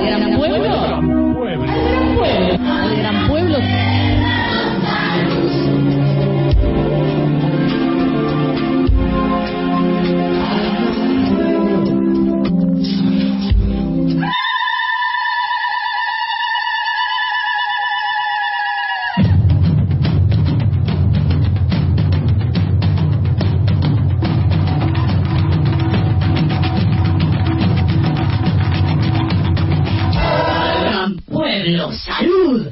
gran pueblo. Al gran pueblo. ¡Salud!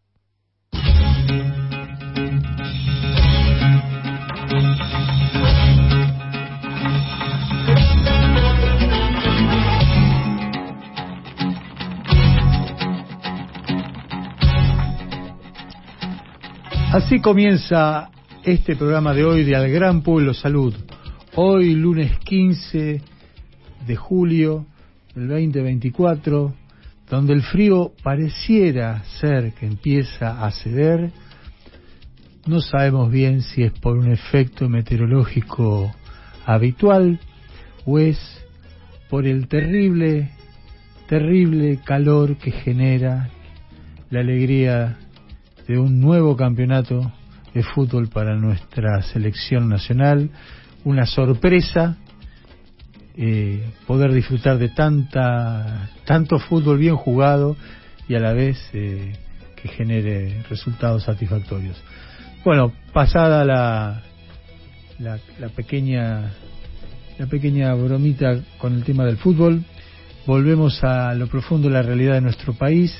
Así comienza este programa de hoy de Al Gran Pueblo Salud. Hoy, lunes 15 de julio del 2024, donde el frío pareciera ser que empieza a ceder. No sabemos bien si es por un efecto meteorológico habitual o es por el terrible calor que genera la alegría de un nuevo campeonato de fútbol para nuestra selección nacional. Una sorpresa poder disfrutar de tanto fútbol bien jugado y a la vez que genere resultados satisfactorios. Bueno, pasada la pequeña bromita con el tema del fútbol, volvemos a lo profundo de la realidad de nuestro país.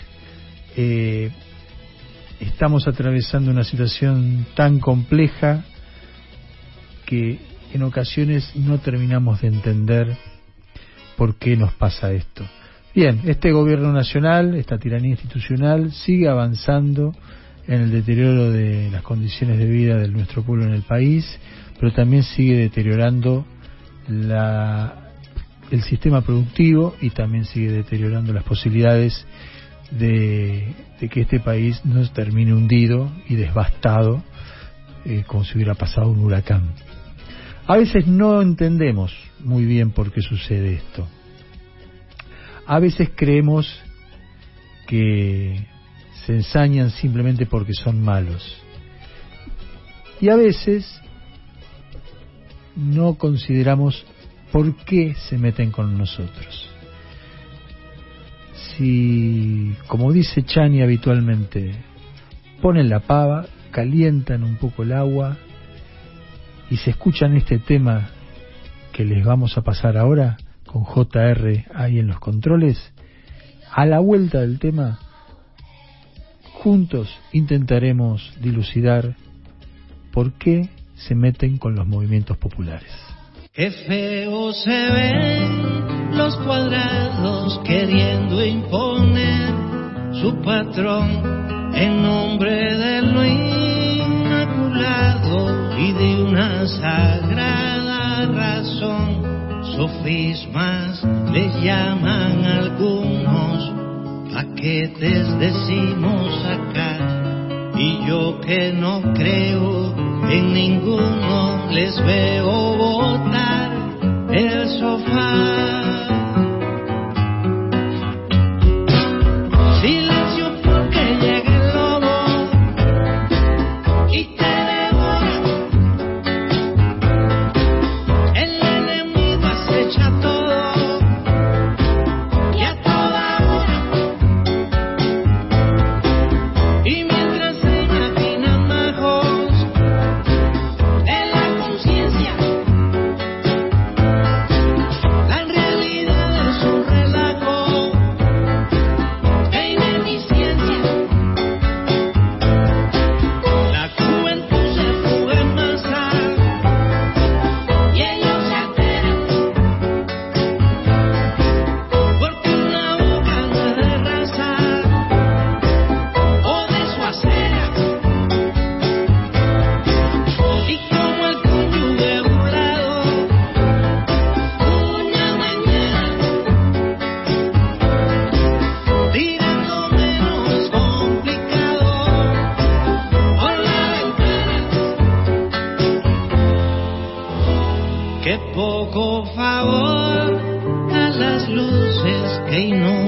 Estamos atravesando una situación tan compleja que en ocasiones no terminamos de entender por qué nos pasa esto. Bien, este gobierno nacional, esta tiranía institucional, sigue avanzando en el deterioro de las condiciones de vida de nuestro pueblo en el país, pero también sigue deteriorando el sistema productivo y también sigue deteriorando las posibilidades de que este país no termine hundido y devastado como si hubiera pasado un huracán. A veces no entendemos muy bien por qué sucede esto. A veces creemos que se ensañan simplemente porque son malos. Y a veces no consideramos por qué se meten con nosotros. Si, como dice Chani habitualmente, ponen la pava, calientan un poco el agua y se escuchan este tema que les vamos a pasar ahora con JR ahí en los controles, a la vuelta del tema juntos intentaremos dilucidar por qué se meten con los movimientos populares. Qué feo se ven los cuadrados queriendo imponer su patrón en nombre de lo inmaculado y de una sagrada razón. Sofismas les llaman algunos, paquetes decimos acá, y yo que no creo en ninguno les veo botar el sofá. La realidad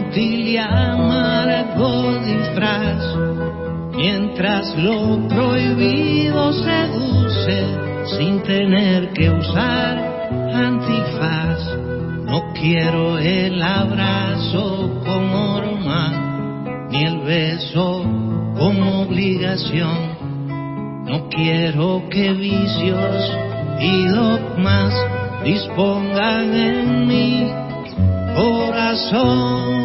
inútil y amargo disfraz, mientras lo prohibido seduce sin tener que usar antifaz. No quiero el abrazo como horma, ni el beso como obligación. No quiero que vicios y dogmas dispongan en mi corazón.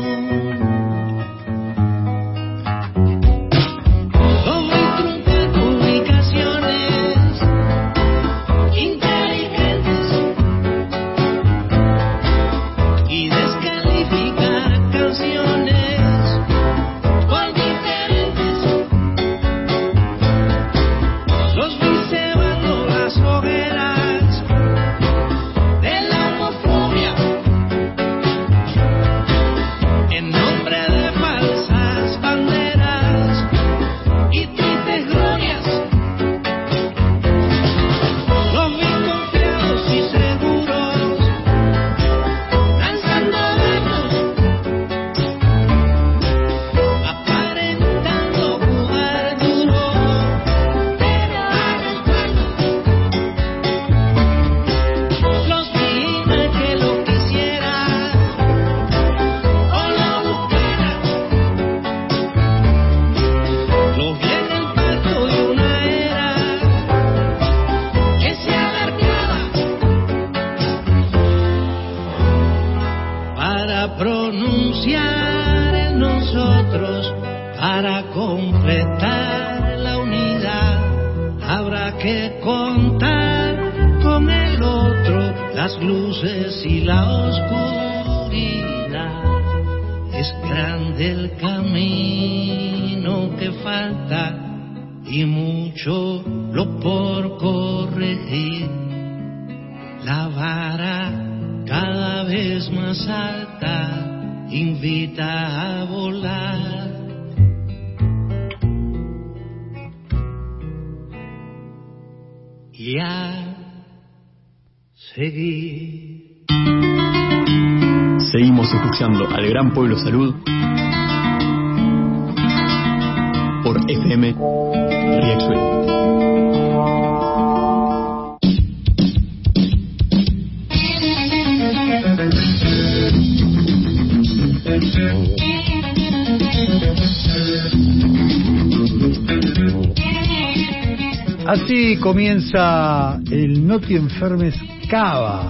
Seguimos escuchando al Gran Pueblo Salud por FM Riachuelo. Así comienza el No te enfermes Cava.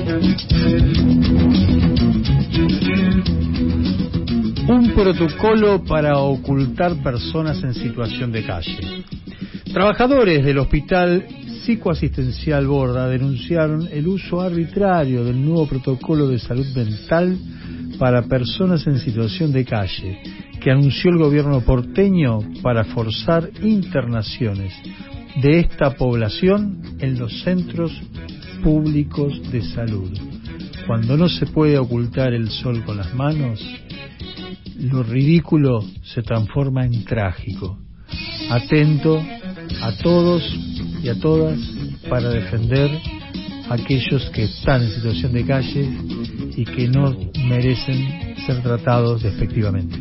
Un protocolo para ocultar personas en situación de calle. Trabajadores del Hospital Psicoasistencial Borda denunciaron el uso arbitrario del nuevo protocolo de salud mental para personas en situación de calle que anunció el gobierno porteño para forzar internaciones de esta población en los centros públicos de salud. Cuando no se puede ocultar el sol con las manos, lo ridículo se transforma en trágico. Atento a todos y a todas para defender a aquellos que están en situación de calle y que no merecen ser tratados despectivamente.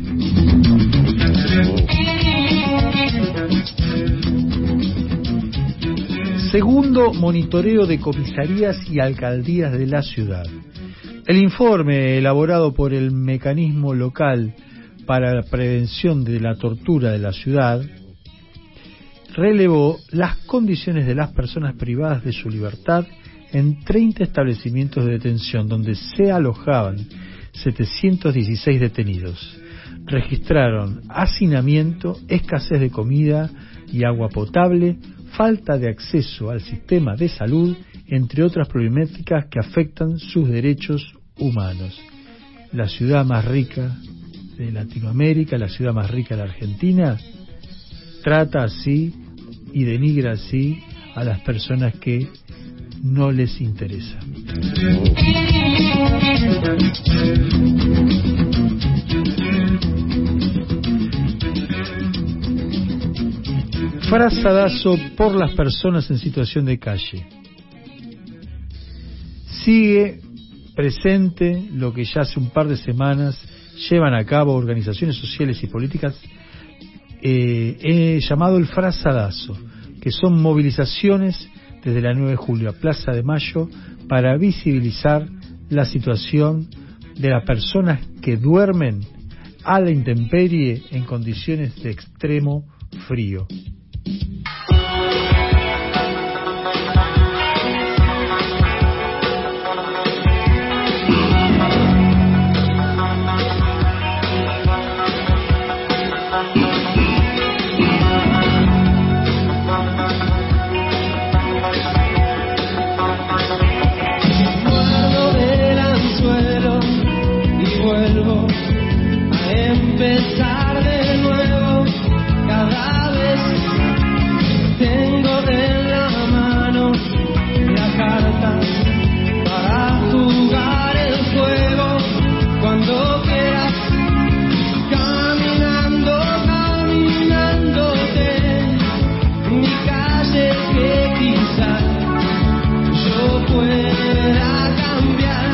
Segundo monitoreo de comisarías y alcaldías de la ciudad. El informe elaborado por el Mecanismo Local para la Prevención de la Tortura de la ciudad relevó las condiciones de las personas privadas de su libertad en 30 establecimientos de detención donde se alojaban 716 detenidos. Registraron hacinamiento, escasez de comida y agua potable, falta de acceso al sistema de salud, entre otras problemáticas que afectan sus derechos humanos. La ciudad más rica de Latinoamérica, la ciudad más rica de la Argentina, trata así y denigra así a las personas que no les interesa. Frazadazo por las personas en situación de calle. Sigue presente lo que ya hace un par de semanas llevan a cabo organizaciones sociales y políticas llamado el frazadazo, que son movilizaciones desde la 9 de julio a Plaza de Mayo para visibilizar la situación de las personas que duermen a la intemperie en condiciones de extremo frío. Empezar de nuevo, cada vez tengo en la mano la carta para jugar el juego. Cuando quieras, caminándote, mi calle que quizás yo pueda cambiar.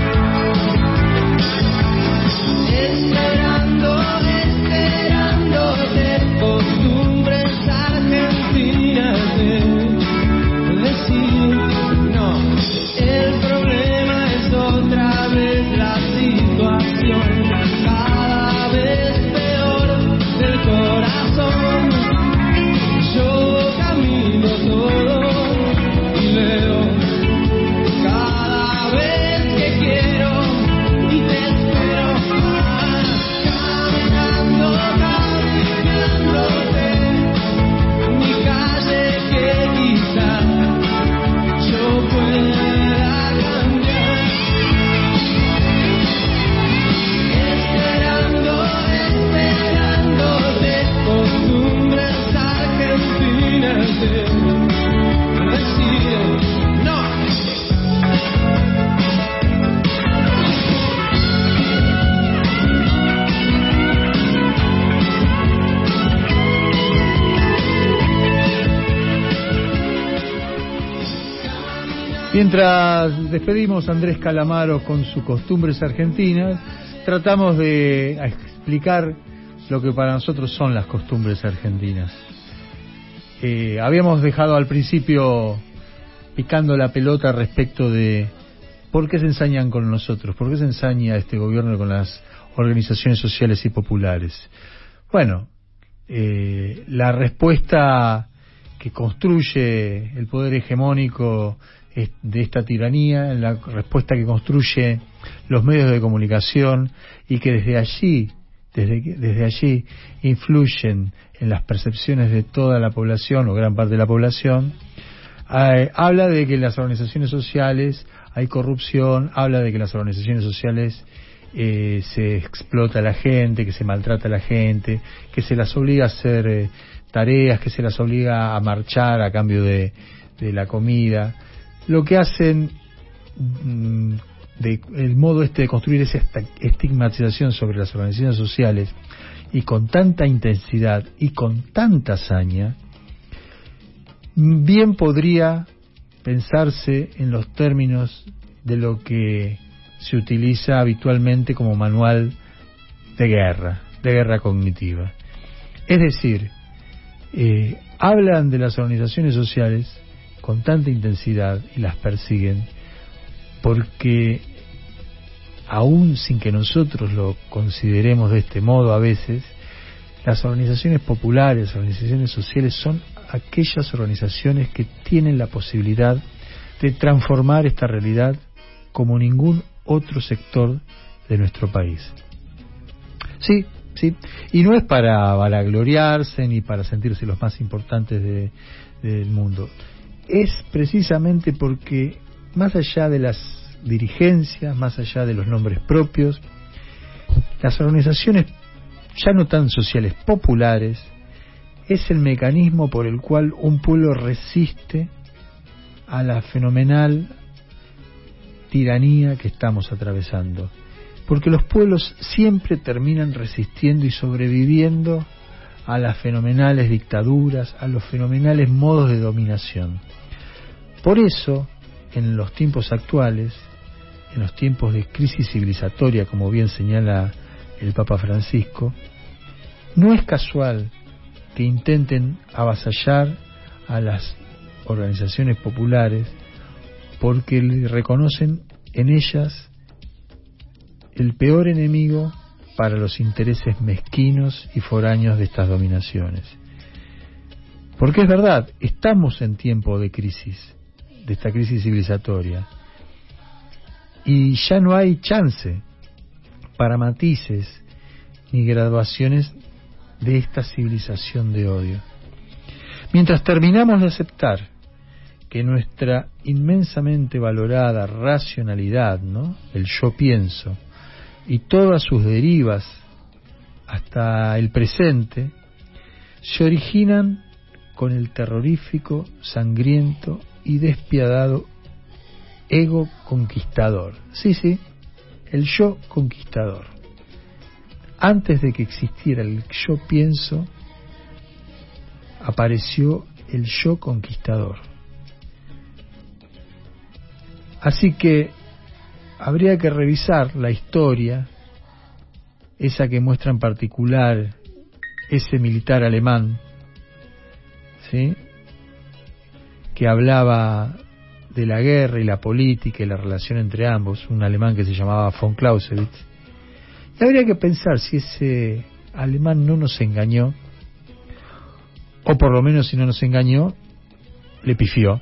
Esperándote, costumbres argentinas de decir no. El problema es otra vez la situación, cada vez peor del corazón. Yo camino todo y leo cada vez que quiero y te espero. Mi calle que quizás yo pueda cambiar. Esperándote, costumbres argentinas de decir no. Mientras despedimos a Andrés Calamaro con sus costumbres argentinas, tratamos de explicar lo que para nosotros son las costumbres argentinas. Habíamos dejado al principio picando la pelota respecto de por qué se ensañan con nosotros, por qué se ensaña este gobierno con las organizaciones sociales y populares. Bueno, la respuesta que construye el poder hegemónico de esta tiranía, la respuesta que construye los medios de comunicación y que desde allí influyen en las percepciones de toda la población o gran parte de la población, habla de que en las organizaciones sociales hay corrupción, habla de que en las organizaciones sociales se explota a la gente, que se maltrata a la gente, que se las obliga a hacer tareas, que se las obliga a marchar a cambio de la comida. Lo que hacen, el modo de construir esa estigmatización sobre las organizaciones sociales, y con tanta intensidad y con tanta hazaña, bien podría pensarse en los términos de lo que se utiliza habitualmente como manual de guerra cognitiva. Es decir, hablan de las organizaciones sociales con tanta intensidad y las persiguen porque, aún sin que nosotros lo consideremos de este modo a veces, las organizaciones populares, las organizaciones sociales son aquellas organizaciones que tienen la posibilidad de transformar esta realidad como ningún otro sector de nuestro país. Sí, y no es para vanagloriarse ni para sentirse los más importantes del mundo. Es precisamente porque, más allá de las dirigencias, más allá de los nombres propios, las organizaciones ya no tan sociales, populares, es el mecanismo por el cual un pueblo resiste a la fenomenal tiranía que estamos atravesando. Porque los pueblos siempre terminan resistiendo y sobreviviendo a las fenomenales dictaduras, a los fenomenales modos de dominación. Por eso, en los tiempos actuales, en los tiempos de crisis civilizatoria, como bien señala el Papa Francisco, no es casual que intenten avasallar a las organizaciones populares porque le reconocen en ellas el peor enemigo para los intereses mezquinos y foráneos de estas dominaciones. Porque es verdad, estamos en tiempo de crisis, de esta crisis civilizatoria, y ya no hay chance para matices ni graduaciones de esta civilización de odio. Mientras terminamos de aceptar que nuestra inmensamente valorada racionalidad, ¿no?, el yo pienso, y todas sus derivas hasta el presente, se originan con el terrorífico, sangriento y despiadado ego conquistador. Sí, el yo conquistador. Antes de que existiera el yo pienso, apareció el yo conquistador. Así que habría que revisar la historia, esa que muestra en particular ese militar alemán, ¿sí?, que hablaba de la guerra y la política y la relación entre ambos, un alemán que se llamaba von Clausewitz. Y habría que pensar si ese alemán no nos engañó, o por lo menos si no nos engañó, le pifió.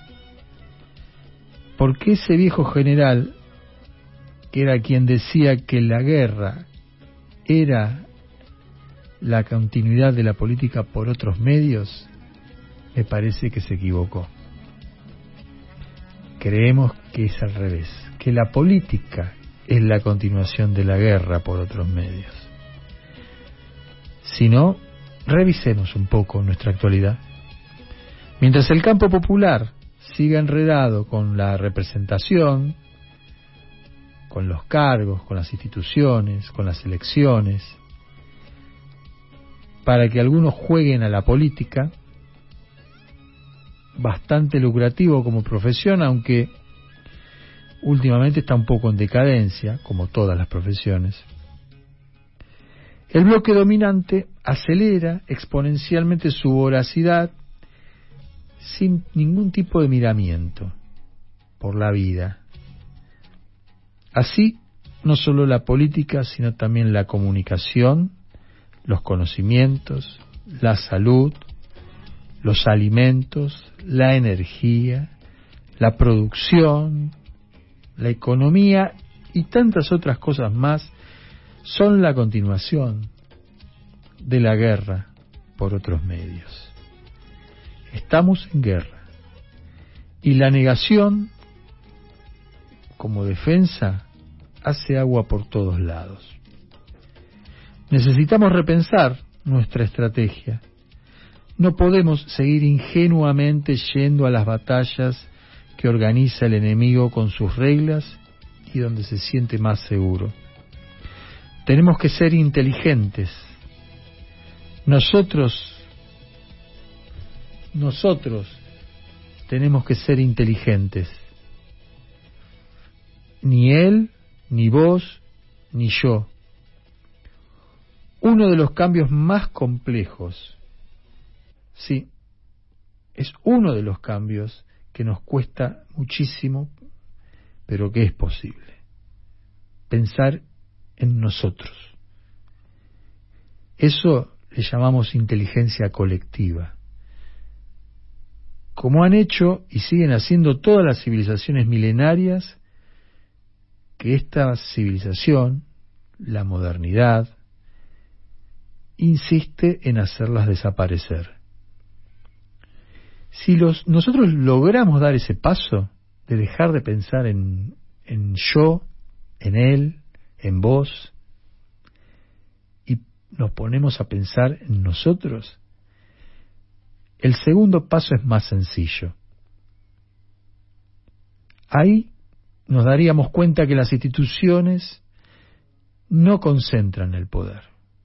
Porque ese viejo general, que era quien decía que la guerra era la continuidad de la política por otros medios, me parece que se equivocó. Creemos que es al revés, que la política es la continuación de la guerra por otros medios. Si no, revisemos un poco nuestra actualidad. Mientras el campo popular siga enredado con la representación, con los cargos, con las instituciones, con las elecciones, para que algunos jueguen a la política, bastante lucrativo como profesión, aunque últimamente está un poco en decadencia, como todas las profesiones. El bloque dominante acelera exponencialmente su voracidad sin ningún tipo de miramiento por la vida. Así, no solo la política, sino también la comunicación, los conocimientos, la salud, los alimentos, la energía, la producción, la economía y tantas otras cosas más son la continuación de la guerra por otros medios. Estamos en guerra y la negación como defensa hace agua por todos lados. Necesitamos repensar nuestra estrategia. No podemos seguir ingenuamente yendo a las batallas que organiza el enemigo con sus reglas y donde se siente más seguro. Tenemos que ser inteligentes. Nosotros tenemos que ser inteligentes. Ni él, ni vos, ni yo. Uno de los cambios más complejos, sí, es uno de los cambios que nos cuesta muchísimo, pero que es posible. Pensar en nosotros. Eso le llamamos inteligencia colectiva. Como han hecho y siguen haciendo todas las civilizaciones milenarias, que esta civilización, la modernidad, insiste en hacerlas desaparecer. Si nosotros logramos dar ese paso de dejar de pensar en yo, en él, en vos, y nos ponemos a pensar en nosotros, el segundo paso es más sencillo. Ahí nos daríamos cuenta que las instituciones no concentran el poder.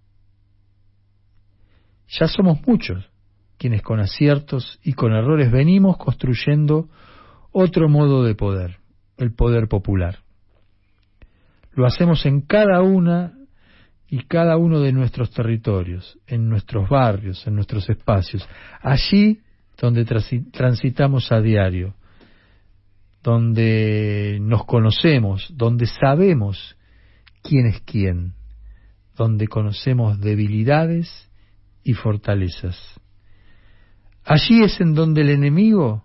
Ya somos muchos quienes con aciertos y con errores venimos construyendo otro modo de poder, el poder popular. Lo hacemos en cada una y cada uno de nuestros territorios, en nuestros barrios, en nuestros espacios, allí donde transitamos a diario, donde nos conocemos, donde sabemos quién es quién, donde conocemos debilidades y fortalezas. Allí es en donde el enemigo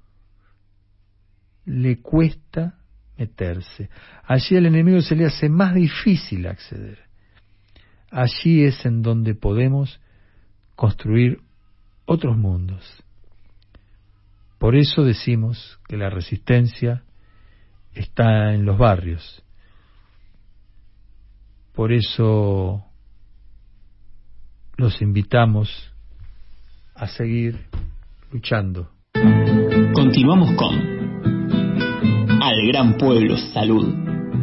le cuesta meterse. Allí al enemigo se le hace más difícil acceder. Allí es en donde podemos construir otros mundos. Por eso decimos que la resistencia está en los barrios. Por eso los invitamos a seguir luchando. Continuamos con Al Gran Pueblo Salud.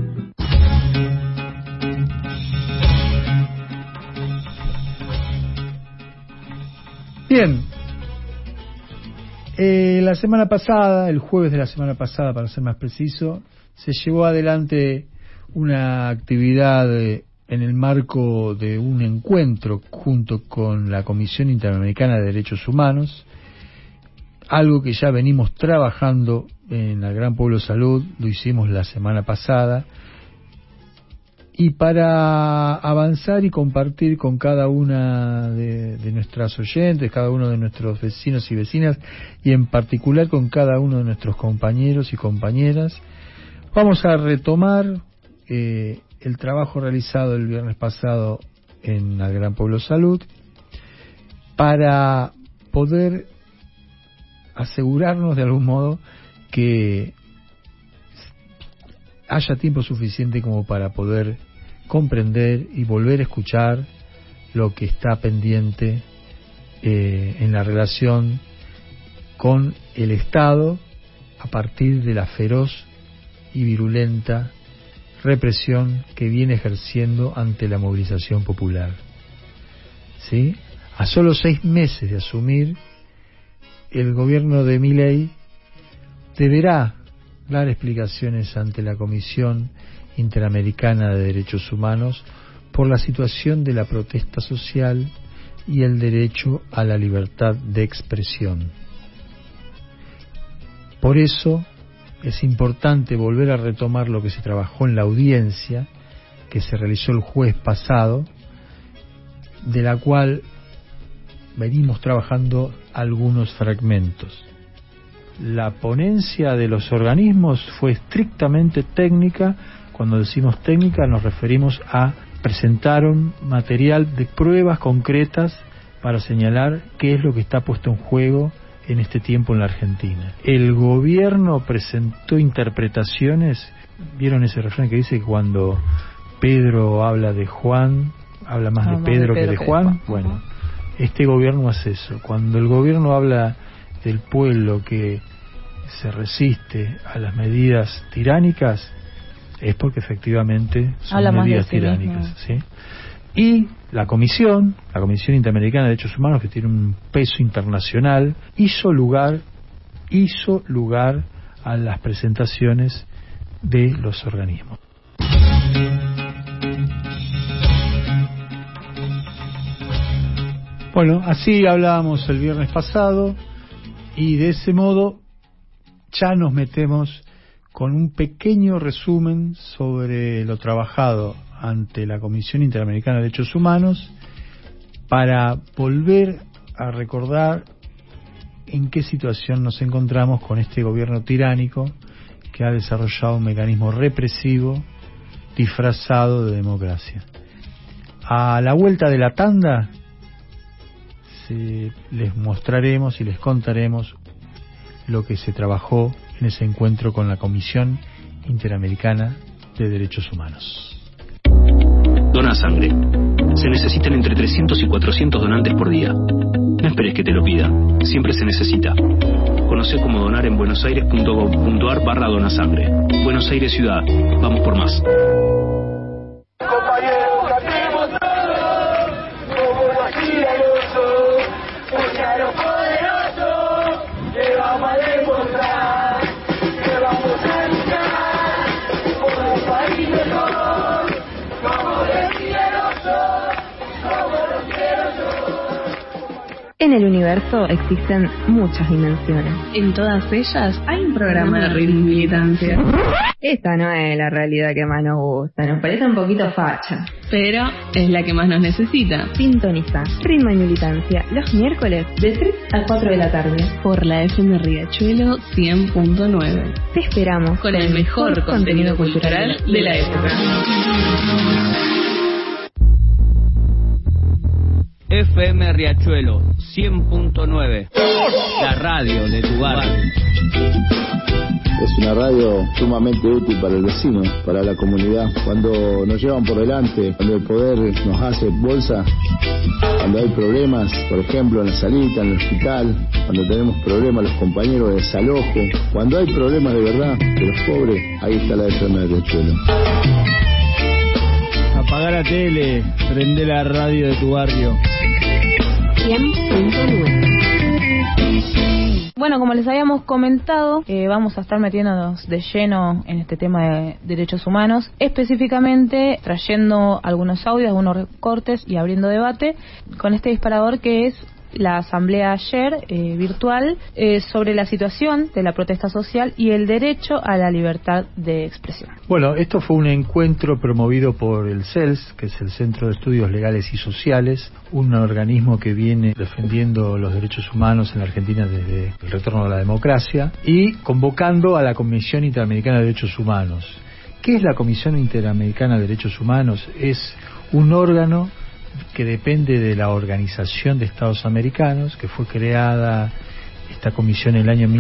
Bien, la semana pasada, el jueves de la semana pasada, para ser más preciso, se llevó adelante una actividad en el marco de un encuentro junto con la Comisión Interamericana de Derechos Humanos, algo que ya venimos trabajando en el Gran Pueblo Salud, lo hicimos la semana pasada, y para avanzar y compartir con cada una de nuestras oyentes, cada uno de nuestros vecinos y vecinas, y en particular con cada uno de nuestros compañeros y compañeras, vamos a retomar el trabajo realizado el viernes pasado en el Gran Pueblo Salud para poder asegurarnos de algún modo que haya tiempo suficiente como para poder comprender y volver a escuchar lo que está pendiente en la relación con el Estado a partir de la feroz y virulenta represión que viene ejerciendo ante la movilización popular. ¿Sí? A solo 6 meses de asumir, el gobierno de Milei deberá dar explicaciones ante la Comisión Interamericana de Derechos Humanos por la situación de la protesta social y el derecho a la libertad de expresión. Por eso es importante volver a retomar lo que se trabajó en la audiencia que se realizó el jueves pasado, de la cual venimos trabajando algunos fragmentos. La ponencia de los organismos fue estrictamente técnica. Cuando decimos técnica nos referimos a presentaron material de pruebas concretas para señalar qué es lo que está puesto en juego en este tiempo en la Argentina. El gobierno presentó interpretaciones. ¿Vieron ese refrán que dice que cuando Pedro habla de Juan, habla más de Pedro que de Juan? Bueno, este gobierno hace eso. Cuando el gobierno habla del pueblo que se resiste a las medidas tiránicas, es porque efectivamente son medidas tiránicas, ¿sí? Y la Comisión Interamericana de Derechos Humanos, que tiene un peso internacional, hizo lugar a las presentaciones de los organismos. Bueno, así hablábamos el viernes pasado, y de ese modo ya nos metemos con un pequeño resumen sobre lo trabajado ante la Comisión Interamericana de Derechos Humanos para volver a recordar en qué situación nos encontramos con este gobierno tiránico que ha desarrollado un mecanismo represivo disfrazado de democracia. A la vuelta de la tanda les mostraremos y les contaremos lo que se trabajó en ese encuentro con la Comisión Interamericana de Derechos Humanos. Dona sangre. Se necesitan entre 300 y 400 donantes por día. No esperes que te lo pidan. Siempre se necesita. Conoce cómo donar en buenosaires.gov.ar/donasangre. Buenos Aires Ciudad. Vamos por más. Compañeros, cantemos todos, como lo hacía el oso, porque a los poderosos le vamos a demostrar, que vamos a luchar por un país mejor, como decía el oso. En el universo existen muchas dimensiones. En todas ellas hay un programa de ritmo y militancia. Esta no es la realidad que más nos gusta, nos parece un poquito facha. Pero es la que más nos necesita. Sintoniza Ritmo y Militancia los miércoles de 3 a 4 de la tarde por la FM Riachuelo 100.9. Te esperamos con el mejor contenido cultural de la época. FM Riachuelo 100.9, la radio de tu barrio. Es una radio sumamente útil para el vecino, para la comunidad. Cuando nos llevan por delante, cuando el poder nos hace bolsa, cuando hay problemas, por ejemplo en la salita, en el hospital, cuando tenemos problemas los compañeros de desalojo, cuando hay problemas de verdad de los pobres, ahí está la FM de Riachuelo. Apagar la tele, prende la radio de tu barrio. 100.9. Bueno, como les habíamos comentado, vamos a estar metiéndonos de lleno en este tema de derechos humanos, específicamente trayendo algunos audios, algunos recortes y abriendo debate con este disparador que es la asamblea ayer virtual sobre la situación de la protesta social y el derecho a la libertad de expresión. Bueno, esto fue un encuentro promovido por el CELS, que es el Centro de Estudios Legales y Sociales, un organismo que viene defendiendo los derechos humanos en la Argentina desde el retorno a la democracia, y convocando a la Comisión Interamericana de Derechos Humanos. ¿Qué es la Comisión Interamericana de Derechos Humanos? Es un órgano que depende de la Organización de Estados Americanos, que fue creada esta comisión en el año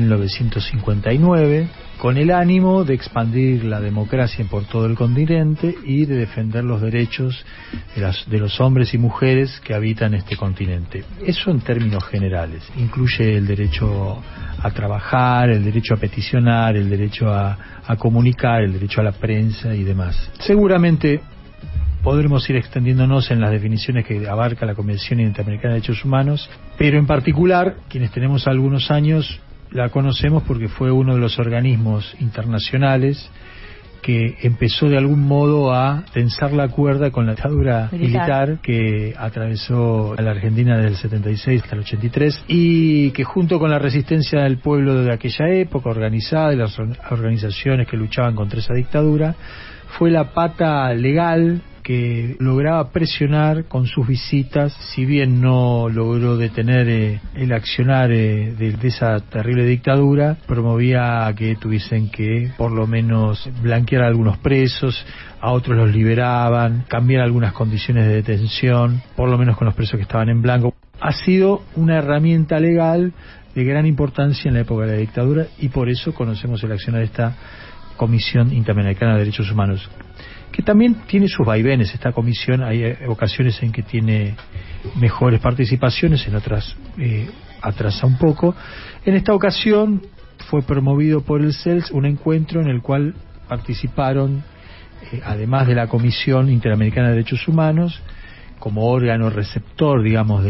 1959, con el ánimo de expandir la democracia por todo el continente y de defender los derechos de los hombres y mujeres que habitan este continente. Eso en términos generales. Incluye el derecho a trabajar, el derecho a peticionar, el derecho a comunicar, el derecho a la prensa y demás. Seguramente podremos ir extendiéndonos en las definiciones que abarca la Convención Interamericana de Derechos Humanos, pero en particular, quienes tenemos algunos años, la conocemos porque fue uno de los organismos internacionales que empezó de algún modo a tensar la cuerda con la dictadura militar que atravesó a la Argentina desde el 76 hasta el 83, y que junto con la resistencia del pueblo de aquella época organizada y las organizaciones que luchaban contra esa dictadura, fue la pata legal que lograba presionar con sus visitas, si bien no logró detener el accionar de esa terrible dictadura, promovía que tuviesen que por lo menos blanquear a algunos presos, a otros los liberaban, cambiar algunas condiciones de detención, por lo menos con los presos que estaban en blanco. Ha sido una herramienta legal de gran importancia en la época de la dictadura, y por eso conocemos el accionar de esta Comisión Interamericana de Derechos Humanos, que también tiene sus vaivenes. Esta comisión hay ocasiones en que tiene mejores participaciones, en otras atrasa un poco. En esta ocasión fue promovido por el CELS un encuentro en el cual participaron, además de la Comisión Interamericana de Derechos Humanos, como órgano receptor, digamos,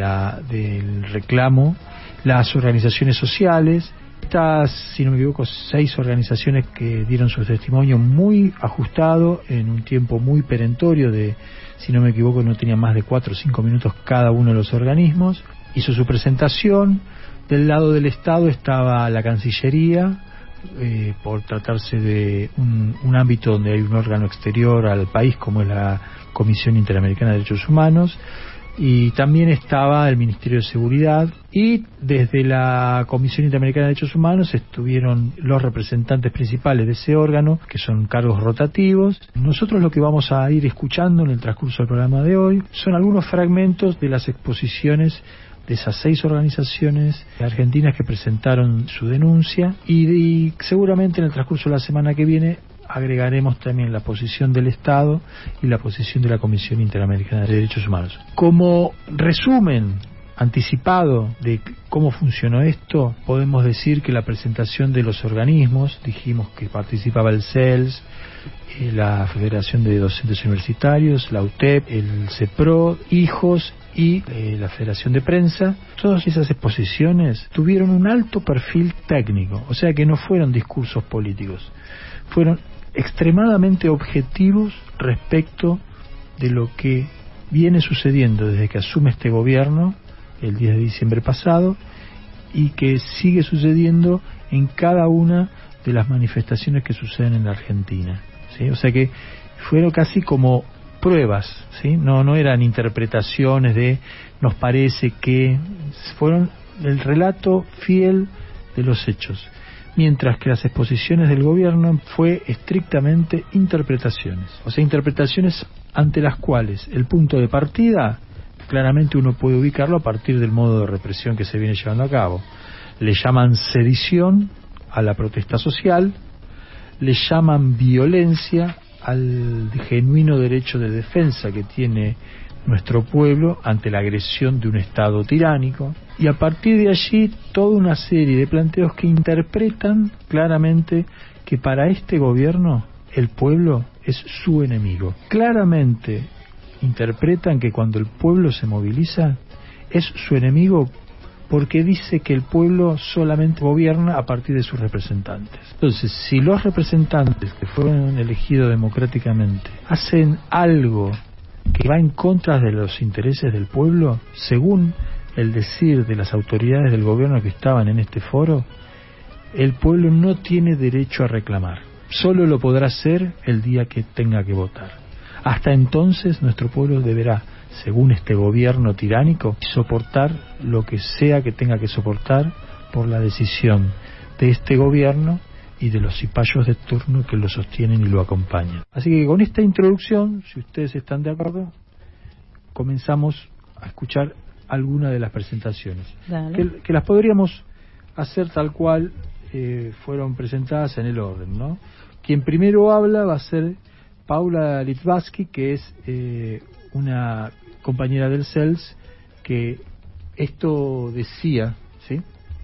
del reclamo, las organizaciones sociales. Estas, si no me equivoco, 6 organizaciones que dieron su testimonio muy ajustado en un tiempo muy perentorio de, si no me equivoco, no tenía más de 4 o 5 minutos cada uno de los organismos. Hizo su presentación. Del lado del Estado estaba la Cancillería, por tratarse de un ámbito donde hay un órgano exterior al país como es la Comisión Interamericana de Derechos Humanos, y también estaba el Ministerio de Seguridad, y desde la Comisión Interamericana de Derechos Humanos estuvieron los representantes principales de ese órgano, que son cargos rotativos. Nosotros lo que vamos a ir escuchando en el transcurso del programa de hoy son algunos fragmentos de las exposiciones de esas 6 organizaciones argentinas que presentaron su denuncia, y seguramente en el transcurso de la semana que viene agregaremos también la posición del Estado y la posición de la Comisión Interamericana de Derechos Humanos. Como resumen anticipado de cómo funcionó esto, podemos decir que la presentación de los organismos, dijimos que participaba el CELS, la Federación de Docentes Universitarios, la UTEP, el CEPRO, HIJOS y la Federación de Prensa. Todas esas exposiciones tuvieron un alto perfil técnico, o sea que no fueron discursos políticos, fueron extremadamente objetivos respecto de lo que viene sucediendo desde que asume este gobierno el 10 de diciembre pasado y que sigue sucediendo en cada una de las manifestaciones que suceden en la Argentina, ¿sí? O sea que fueron casi como pruebas, ¿sí? No eran interpretaciones de nos parece que, fueron el relato fiel de los hechos, mientras que las exposiciones del gobierno fue estrictamente interpretaciones, o sea, interpretaciones ante las cuales el punto de partida claramente uno puede ubicarlo a partir del modo de represión que se viene llevando a cabo. Le llaman sedición a la protesta social, le llaman violencia al genuino derecho de defensa que tiene nuestro pueblo ante la agresión de un Estado tiránico, y a partir de allí toda una serie de planteos que interpretan claramente que para este gobierno el pueblo es su enemigo. Claramente interpretan que cuando el pueblo se moviliza es su enemigo porque dice que el pueblo solamente gobierna a partir de sus representantes. Entonces, si los representantes que fueron elegidos democráticamente hacen algo que va en contra de los intereses del pueblo, según el decir de las autoridades del gobierno que estaban en este foro, el pueblo no tiene derecho a reclamar. Solo lo podrá hacer el día que tenga que votar. Hasta entonces nuestro pueblo deberá, según este gobierno tiránico, soportar lo que sea que tenga que soportar por la decisión de este gobierno y de los cipayos de turno que lo sostienen y lo acompañan. Así que con esta introducción, si ustedes están de acuerdo, comenzamos a escuchar algunas de las presentaciones. Que las podríamos hacer tal cual fueron presentadas en el orden, ¿no? Quien primero habla va a ser Paula Litvacki, que es una compañera del CELS, que esto decía, ¿sí?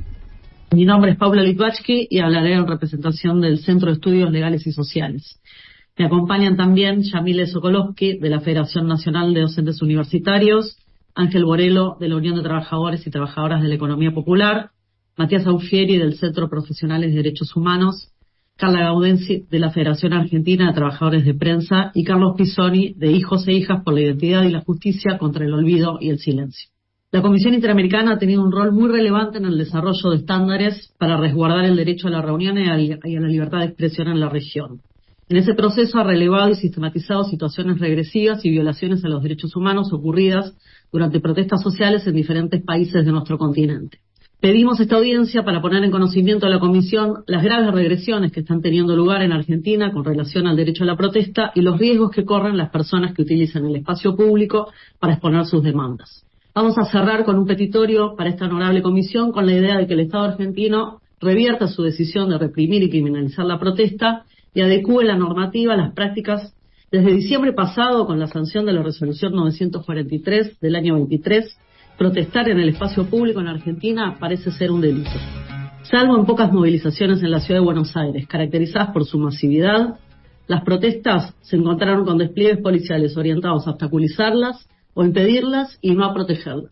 Mi nombre es Paula Litvacki y hablaré en representación del Centro de Estudios Legales y Sociales. Me acompañan también Yamile Sokolovsky, de la Federación Nacional de Docentes Universitarios, Ángel Borelo, de la Unión de Trabajadores y Trabajadoras de la Economía Popular, Matías Aufieri, del Centro Profesionales de Derechos Humanos, Carla Gaudenzi, de la Federación Argentina de Trabajadores de Prensa, y Carlos Pisoni, de Hijos e Hijas por la Identidad y la Justicia contra el Olvido y el Silencio. La Comisión Interamericana ha tenido un rol muy relevante en el desarrollo de estándares para resguardar el derecho a la reunión y a la libertad de expresión en la región. En ese proceso ha relevado y sistematizado situaciones regresivas y violaciones a los derechos humanos ocurridas durante protestas sociales en diferentes países de nuestro continente. Pedimos esta audiencia para poner en conocimiento a la Comisión las graves regresiones que están teniendo lugar en Argentina con relación al derecho a la protesta y los riesgos que corren las personas que utilizan el espacio público para exponer sus demandas. Vamos a cerrar con un petitorio para esta honorable comisión con la idea de que el Estado argentino revierta su decisión de reprimir y criminalizar la protesta y adecúe la normativa a las prácticas. Desde diciembre pasado, con la sanción de la resolución 943 del año 23, protestar en el espacio público en Argentina parece ser un delito. Salvo en pocas movilizaciones en la ciudad de Buenos Aires, caracterizadas por su masividad, las protestas se encontraron con despliegues policiales orientados a obstaculizarlas o impedirlas y no a protegerlas.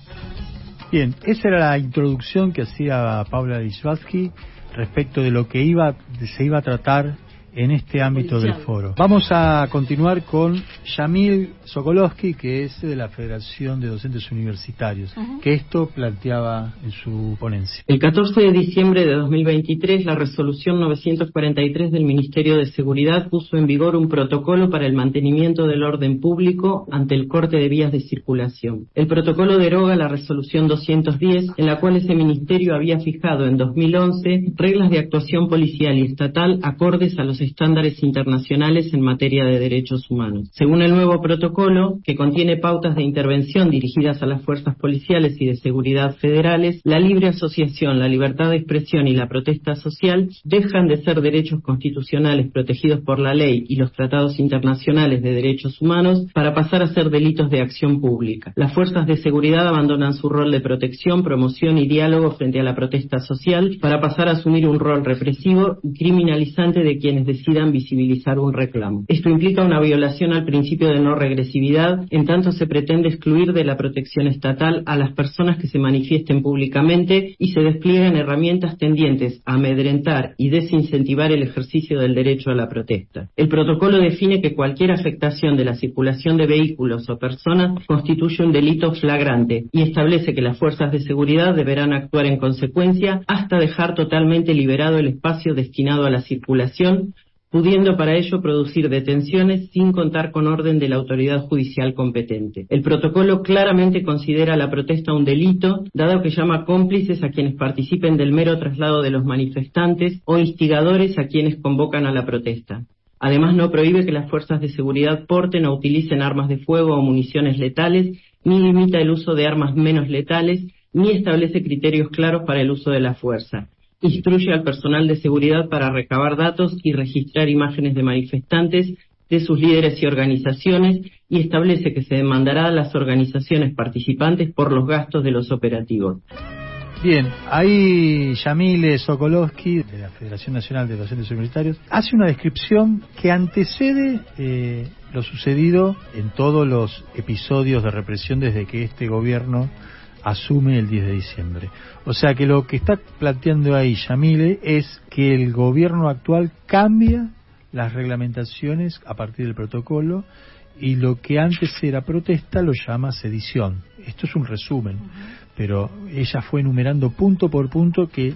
Bien, esa era la introducción que hacía Paula Litvacki respecto de lo que se iba a tratar en este ámbito del foro. Vamos a continuar con Yamile Sokolovsky, que es de la Federación de Docentes Universitarios, que esto planteaba en su ponencia. El 14 de diciembre de 2023, la resolución 943 del Ministerio de Seguridad puso en vigor un protocolo para el mantenimiento del orden público ante el corte de vías de circulación. El protocolo deroga la resolución 210, en la cual ese ministerio había fijado en 2011 reglas de actuación policial y estatal acordes a los estándares internacionales en materia de derechos humanos. Según el nuevo protocolo, que contiene pautas de intervención dirigidas a las fuerzas policiales y de seguridad federales, la libre asociación, la libertad de expresión y la protesta social dejan de ser derechos constitucionales protegidos por la ley y los tratados internacionales de derechos humanos para pasar a ser delitos de acción pública. Las fuerzas de seguridad abandonan su rol de protección, promoción y diálogo frente a la protesta social para pasar a asumir un rol represivo y criminalizante de quienes decidan visibilizar un reclamo. Esto implica una violación al principio de no regresividad, en tanto se pretende excluir de la protección estatal a las personas que se manifiesten públicamente y se despliegan herramientas tendientes a amedrentar y desincentivar el ejercicio del derecho a la protesta. El protocolo define que cualquier afectación de la circulación de vehículos o personas constituye un delito flagrante y establece que las fuerzas de seguridad deberán actuar en consecuencia hasta dejar totalmente liberado el espacio destinado a la circulación, pudiendo para ello producir detenciones sin contar con orden de la autoridad judicial competente. El protocolo claramente considera la protesta un delito, dado que llama cómplices a quienes participen del mero traslado de los manifestantes o instigadores a quienes convocan a la protesta. Además, no prohíbe que las fuerzas de seguridad porten o utilicen armas de fuego o municiones letales, ni limita el uso de armas menos letales, ni establece criterios claros para el uso de la fuerza. Instruye al personal de seguridad para recabar datos y registrar imágenes de manifestantes, de sus líderes y organizaciones, y establece que se demandará a las organizaciones participantes por los gastos de los operativos. Bien, ahí Yamile Sokolovsky, de la Federación Nacional de Docentes Universitarios, hace una descripción que antecede lo sucedido en todos los episodios de represión desde que este gobierno asume el 10 de diciembre. O sea que lo que está planteando ahí Yamile es que el gobierno actual cambia las reglamentaciones a partir del protocolo y lo que antes era protesta lo llama sedición. Esto es un resumen, pero ella fue enumerando punto por punto que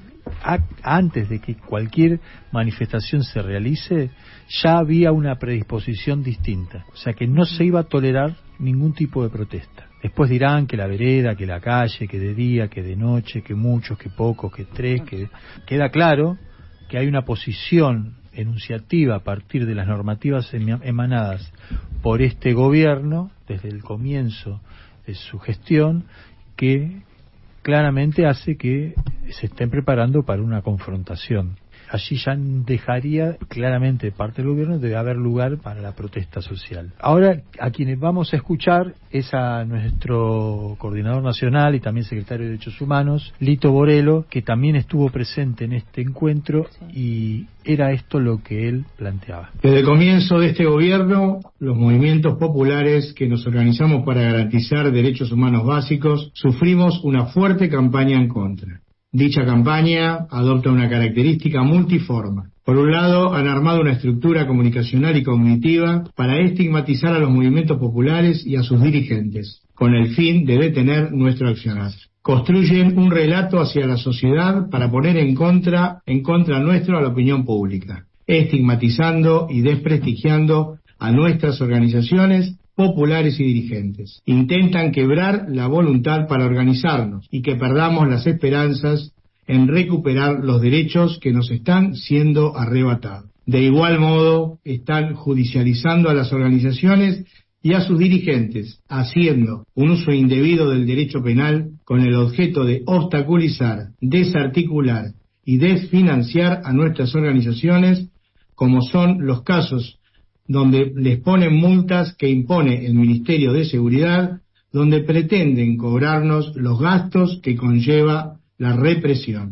antes de que cualquier manifestación se realice ya había una predisposición distinta, o sea que no se iba a tolerar ningún tipo de protesta. Después dirán que la vereda, que la calle, que de día, que de noche, que muchos, que pocos, que tres, que queda claro que hay una posición enunciativa a partir de las normativas emanadas por este gobierno desde el comienzo de su gestión que claramente hace que se estén preparando para una confrontación. Allí ya dejaría claramente parte del gobierno de haber lugar para la protesta social. Ahora a quienes vamos a escuchar es a nuestro coordinador nacional y también secretario de Derechos Humanos, Lito Borello, que también estuvo presente en este encuentro y era esto lo que él planteaba. Desde el comienzo de este gobierno, los movimientos populares que nos organizamos para garantizar derechos humanos básicos sufrimos una fuerte campaña en contra. Dicha campaña adopta una característica multiforme. Por un lado, han armado una estructura comunicacional y cognitiva para estigmatizar a los movimientos populares y a sus dirigentes, con el fin de detener nuestro accionar. Construyen un relato hacia la sociedad para poner en contra nuestro a la opinión pública, estigmatizando y desprestigiando a nuestras organizaciones populares y dirigentes. Intentan quebrar la voluntad para organizarnos y que perdamos las esperanzas en recuperar los derechos que nos están siendo arrebatados. De igual modo, están judicializando a las organizaciones y a sus dirigentes, haciendo un uso indebido del derecho penal con el objeto de obstaculizar, desarticular y desfinanciar a nuestras organizaciones, como son los casos donde les ponen multas que impone el Ministerio de Seguridad, donde pretenden cobrarnos los gastos que conlleva la represión.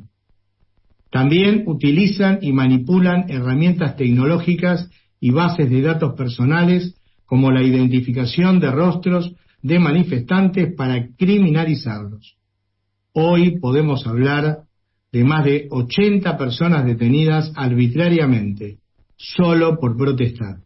También utilizan y manipulan herramientas tecnológicas y bases de datos personales como la identificación de rostros de manifestantes para criminalizarlos. Hoy podemos hablar de más de 80 personas detenidas arbitrariamente, solo por protestar.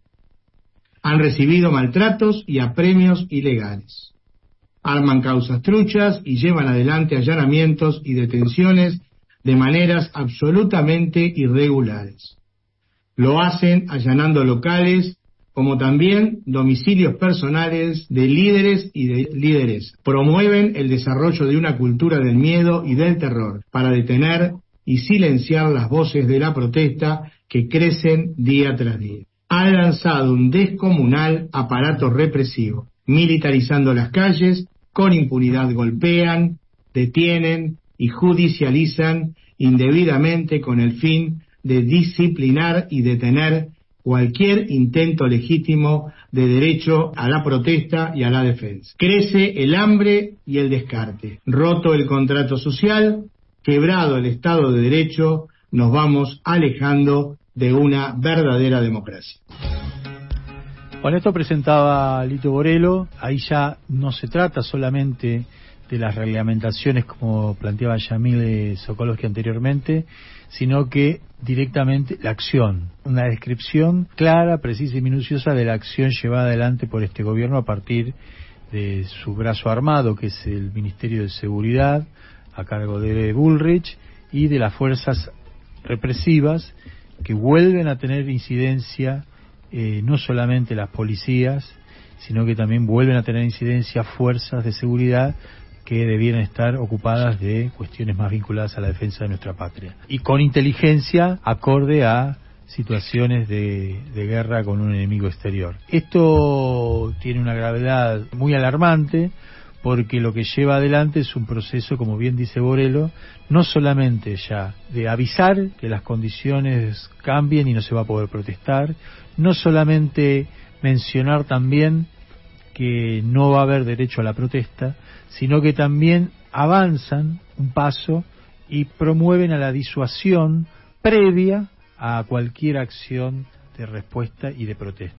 Han recibido maltratos y apremios ilegales. Arman causas truchas y llevan adelante allanamientos y detenciones de maneras absolutamente irregulares. Lo hacen allanando locales como también domicilios personales de líderes y de líderes. Promueven el desarrollo de una cultura del miedo y del terror para detener y silenciar las voces de la protesta que crecen día tras día. Han lanzado un descomunal aparato represivo, militarizando las calles, con impunidad golpean, detienen y judicializan indebidamente con el fin de disciplinar y detener cualquier intento legítimo de derecho a la protesta y a la defensa. Crece el hambre y el descarte. Roto el contrato social, quebrado el Estado de Derecho, nos vamos alejando de una verdadera democracia. Bueno, esto presentaba Lito Borello. Ahí ya no se trata solamente de las reglamentaciones como planteaba Yamile Sokolowski anteriormente, sino que directamente la acción, una descripción clara, precisa y minuciosa de la acción llevada adelante por este gobierno a partir de su brazo armado, que es el Ministerio de Seguridad, a cargo de Bullrich, y de las fuerzas represivas que vuelven a tener incidencia, no solamente las policías, sino que también vuelven a tener incidencia fuerzas de seguridad que debieran estar ocupadas de cuestiones más vinculadas a la defensa de nuestra patria. Y con inteligencia acorde a situaciones de guerra con un enemigo exterior. Esto tiene una gravedad muy alarmante porque lo que lleva adelante es un proceso, como bien dice Borello, no solamente ya de avisar que las condiciones cambien y no se va a poder protestar, no solamente mencionar también que no va a haber derecho a la protesta, sino que también avanzan un paso y promueven a la disuasión previa a cualquier acción de respuesta y de protesta.